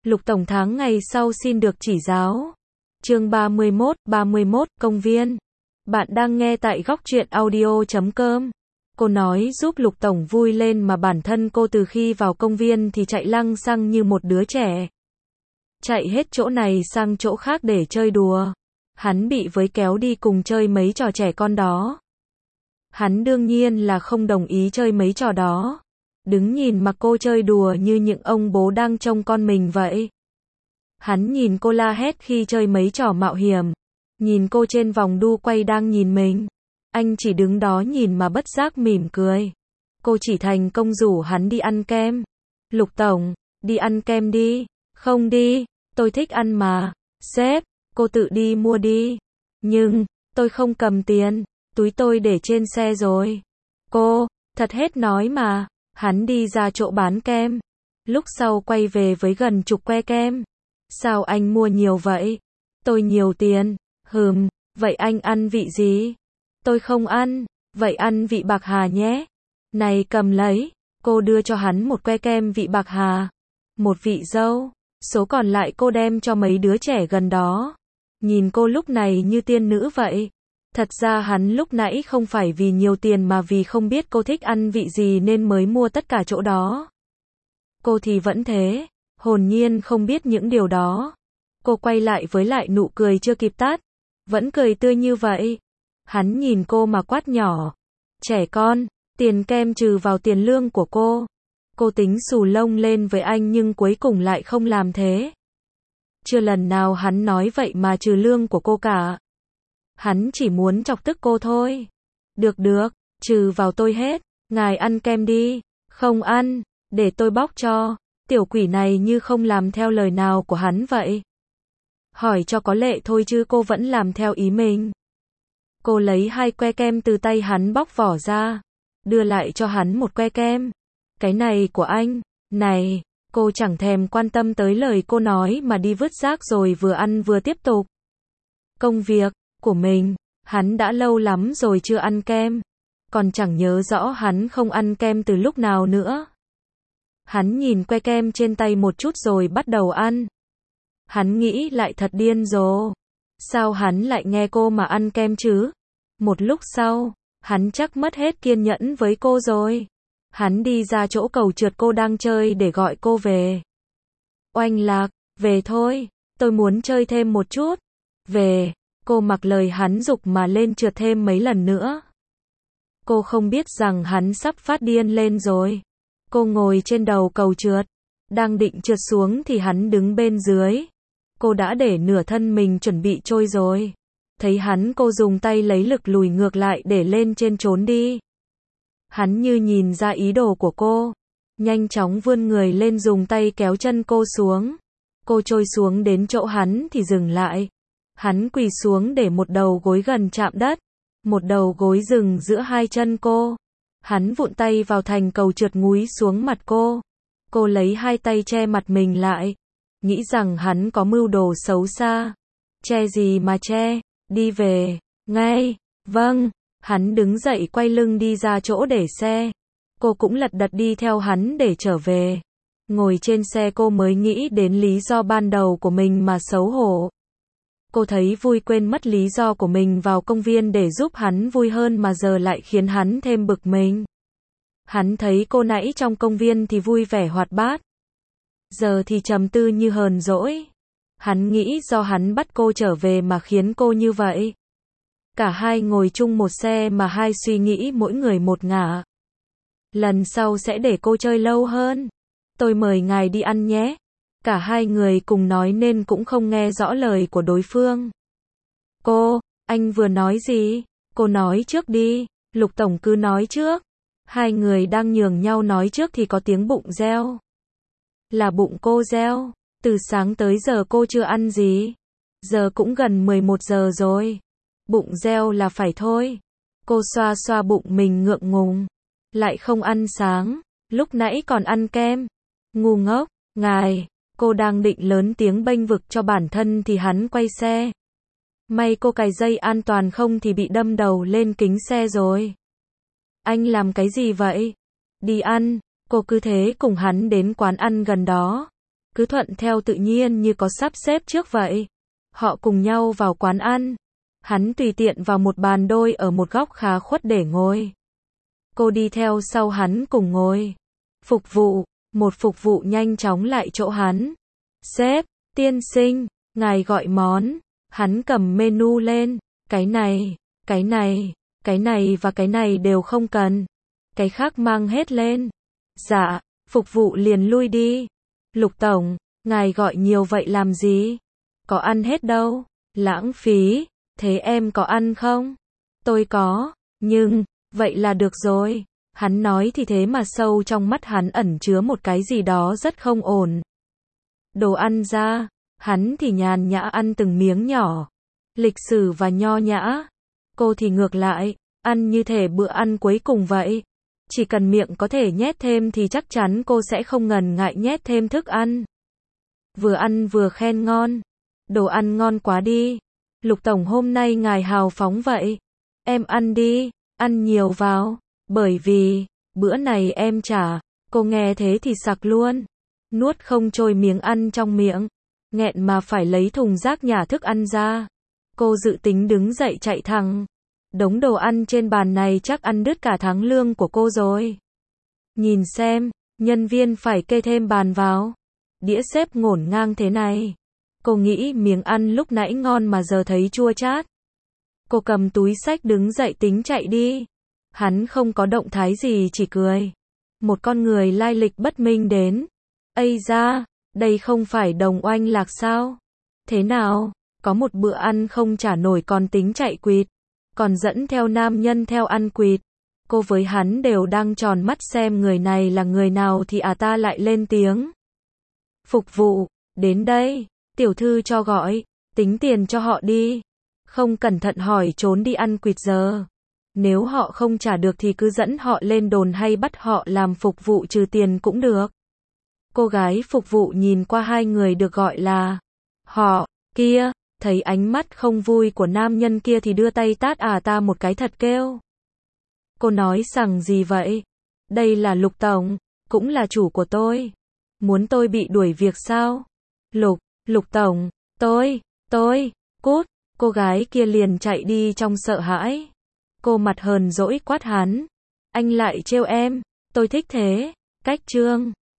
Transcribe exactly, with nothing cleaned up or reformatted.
Lục Tổng tháng ngày sau xin được chỉ giáo. Chương ba mươi mốt, ba mươi mốt, công viên. Bạn đang nghe tại góc truyện audio chấm com. Cô nói giúp Lục Tổng vui lên mà bản thân cô từ khi vào công viên thì chạy lăng xăng như một đứa trẻ. Chạy hết chỗ này sang chỗ khác để chơi đùa. Hắn bị với kéo đi cùng chơi mấy trò trẻ con đó. Hắn đương nhiên là không đồng ý chơi mấy trò đó. Đứng nhìn mà cô chơi đùa như những ông bố đang trông con mình vậy. Hắn nhìn cô la hét khi chơi mấy trò mạo hiểm. Nhìn cô trên vòng đu quay đang nhìn mình. Anh chỉ đứng đó nhìn mà bất giác mỉm cười. Cô chỉ thành công rủ hắn đi ăn kem. Lục Tổng, đi ăn kem đi. Không đi, tôi thích ăn mà. Sếp, cô tự đi mua đi. Nhưng, tôi không cầm tiền. Túi tôi để trên xe rồi. Cô, thật hết nói mà. Hắn đi ra chỗ bán kem. Lúc sau quay về với gần chục que kem. Sao anh mua nhiều vậy? Tôi nhiều tiền. Hừm, vậy anh ăn vị gì? Tôi không ăn. Vậy ăn vị bạc hà nhé. Này cầm lấy. Cô đưa cho hắn một que kem vị bạc hà. Một vị dâu. Số còn lại cô đem cho mấy đứa trẻ gần đó. Nhìn cô lúc này như tiên nữ vậy. Thật ra hắn lúc nãy không phải vì nhiều tiền mà vì không biết cô thích ăn vị gì nên mới mua tất cả chỗ đó. Cô thì vẫn thế, hồn nhiên không biết những điều đó. Cô quay lại với lại nụ cười chưa kịp tắt, vẫn cười tươi như vậy. Hắn nhìn cô mà quát nhỏ. Trẻ con, tiền kem trừ vào tiền lương của cô. Cô tính xù lông lên với anh nhưng cuối cùng lại không làm thế. Chưa lần nào hắn nói vậy mà trừ lương của cô cả. Hắn chỉ muốn chọc tức cô thôi. Được được, trừ vào tôi hết. Ngài ăn kem đi. Không ăn, để tôi bóc cho. Tiểu quỷ này như không làm theo lời nào của hắn vậy. Hỏi cho có lệ thôi chứ cô vẫn làm theo ý mình. Cô lấy hai que kem từ tay hắn bóc vỏ ra. Đưa lại cho hắn một que kem. Cái này của anh. Này, cô chẳng thèm quan tâm tới lời cô nói mà đi vứt rác rồi vừa ăn vừa tiếp tục. Công việc của mình, hắn đã lâu lắm rồi chưa ăn kem. Còn chẳng nhớ rõ hắn không ăn kem từ lúc nào nữa. Hắn nhìn que kem trên tay một chút rồi bắt đầu ăn. Hắn nghĩ lại thật điên rồ. Sao hắn lại nghe cô mà ăn kem chứ? Một lúc sau, hắn chắc mất hết kiên nhẫn với cô rồi. Hắn đi ra chỗ cầu trượt cô đang chơi để gọi cô về. Oanh Lạc, về thôi, tôi muốn chơi thêm một chút. Về. Cô mặc lời hắn giục mà lên trượt thêm mấy lần nữa. Cô không biết rằng hắn sắp phát điên lên rồi. Cô ngồi trên đầu cầu trượt. Đang định trượt xuống thì hắn đứng bên dưới. Cô đã để nửa thân mình chuẩn bị trôi rồi. Thấy hắn cô dùng tay lấy lực lùi ngược lại để lên trên trốn đi. Hắn như nhìn ra ý đồ của cô. Nhanh chóng vươn người lên dùng tay kéo chân cô xuống. Cô trôi xuống đến chỗ hắn thì dừng lại. Hắn quỳ xuống để một đầu gối gần chạm đất. Một đầu gối dừng giữa hai chân cô. Hắn vụn tay vào thành cầu trượt ngúi xuống mặt cô. Cô lấy hai tay che mặt mình lại. Nghĩ rằng hắn có mưu đồ xấu xa. Che gì mà che, đi về, ngay, vâng. Hắn đứng dậy quay lưng đi ra chỗ để xe. Cô cũng lật đật đi theo hắn để trở về. Ngồi trên xe cô mới nghĩ đến lý do ban đầu của mình mà xấu hổ. Cô thấy vui quên mất lý do của mình vào công viên để giúp hắn vui hơn mà giờ lại khiến hắn thêm bực mình. Hắn thấy cô nãy trong công viên thì vui vẻ hoạt bát. Giờ thì trầm tư như hờn dỗi. Hắn nghĩ do hắn bắt cô trở về mà khiến cô như vậy. Cả hai ngồi chung một xe mà hai suy nghĩ mỗi người một ngả. Lần sau sẽ để cô chơi lâu hơn. Tôi mời ngài đi ăn nhé. Cả hai người cùng nói nên cũng không nghe rõ lời của đối phương. Cô, anh vừa nói gì? Cô nói trước đi. Lục Tổng cứ nói trước. Hai người đang nhường nhau nói trước thì có tiếng bụng reo. Là bụng cô reo. Từ sáng tới giờ cô chưa ăn gì. Giờ cũng gần mười một giờ rồi. Bụng reo là phải thôi. Cô xoa xoa bụng mình ngượng ngùng. Lại không ăn sáng. Lúc nãy còn ăn kem. Ngu ngốc, ngài. Cô đang định lớn tiếng bênh vực cho bản thân thì hắn quay xe. May cô cài dây an toàn không thì bị đâm đầu lên kính xe rồi. Anh làm cái gì vậy? Đi ăn. Cô cứ thế cùng hắn đến quán ăn gần đó. cứ thuận theo tự nhiên như có sắp xếp trước vậy. Họ cùng nhau vào quán ăn. Hắn tùy tiện vào một bàn đôi ở một góc khá khuất để ngồi. Cô đi theo sau hắn cùng ngồi. Phục vụ, một phục vụ nhanh chóng lại chỗ hắn. Sếp, tiên sinh, ngài gọi món. Hắn cầm menu lên. Cái này, cái này, cái này và cái này đều không cần. Cái khác mang hết lên. Dạ, phục vụ liền lui đi. Lục tổng, ngài gọi nhiều vậy làm gì? Có ăn hết đâu. Lãng phí. Thế em có ăn không? Tôi có, nhưng, vậy là được rồi. Hắn nói thì thế mà sâu trong mắt hắn ẩn chứa một cái gì đó rất không ổn. Đồ ăn ra, hắn thì nhàn nhã ăn từng miếng nhỏ. Lịch sử và nho nhã. Cô thì ngược lại, ăn như thể bữa ăn cuối cùng vậy. Chỉ cần miệng có thể nhét thêm thì chắc chắn cô sẽ không ngần ngại nhét thêm thức ăn. Vừa ăn vừa khen ngon. Đồ ăn ngon quá đi. Lục tổng hôm nay ngài hào phóng vậy. Em ăn đi, ăn nhiều vào. Bởi vì, bữa này em trả. Cô nghe thế thì sặc luôn. Nuốt không trôi miếng ăn trong miệng. Nghẹn mà phải lấy thùng rác nhả thức ăn ra. Cô dự tính đứng dậy chạy thẳng. Đống đồ ăn trên bàn này chắc ăn đứt cả tháng lương của cô rồi. Nhìn xem, nhân viên phải kê thêm bàn vào. Đĩa xếp ngổn ngang thế này. Cô nghĩ miếng ăn lúc nãy ngon mà giờ thấy chua chát. Cô cầm túi xách đứng dậy tính chạy đi. Hắn không có động thái gì chỉ cười. Một con người lai lịch bất minh đến. Ây da, đây không phải Đồng Oanh Lạc sao? Thế nào, có một bữa ăn không trả nổi còn tính chạy quỵt. Còn dẫn theo nam nhân theo ăn quỵt. Cô với hắn đều đang tròn mắt xem người này là người nào thì à ta lại lên tiếng. Phục vụ, đến đây. Tiểu thư cho gọi, tính tiền cho họ đi. Không cẩn thận hỏi trốn đi ăn quỵt giờ. Nếu họ không trả được thì cứ dẫn họ lên đồn hay bắt họ làm phục vụ trừ tiền cũng được. Cô gái phục vụ nhìn qua hai người được gọi là họ kia, thấy ánh mắt không vui của nam nhân kia thì đưa tay tát à ta một cái thật kêu. Cô nói rằng gì vậy? Đây là Lục tổng, cũng là chủ của tôi. Muốn tôi bị đuổi việc sao? Lục Lục tổng, tôi, tôi, cút, cô gái kia liền chạy đi trong sợ hãi. Cô mặt hờn dỗi quát hắn. Anh lại trêu em, tôi thích thế. Cách chương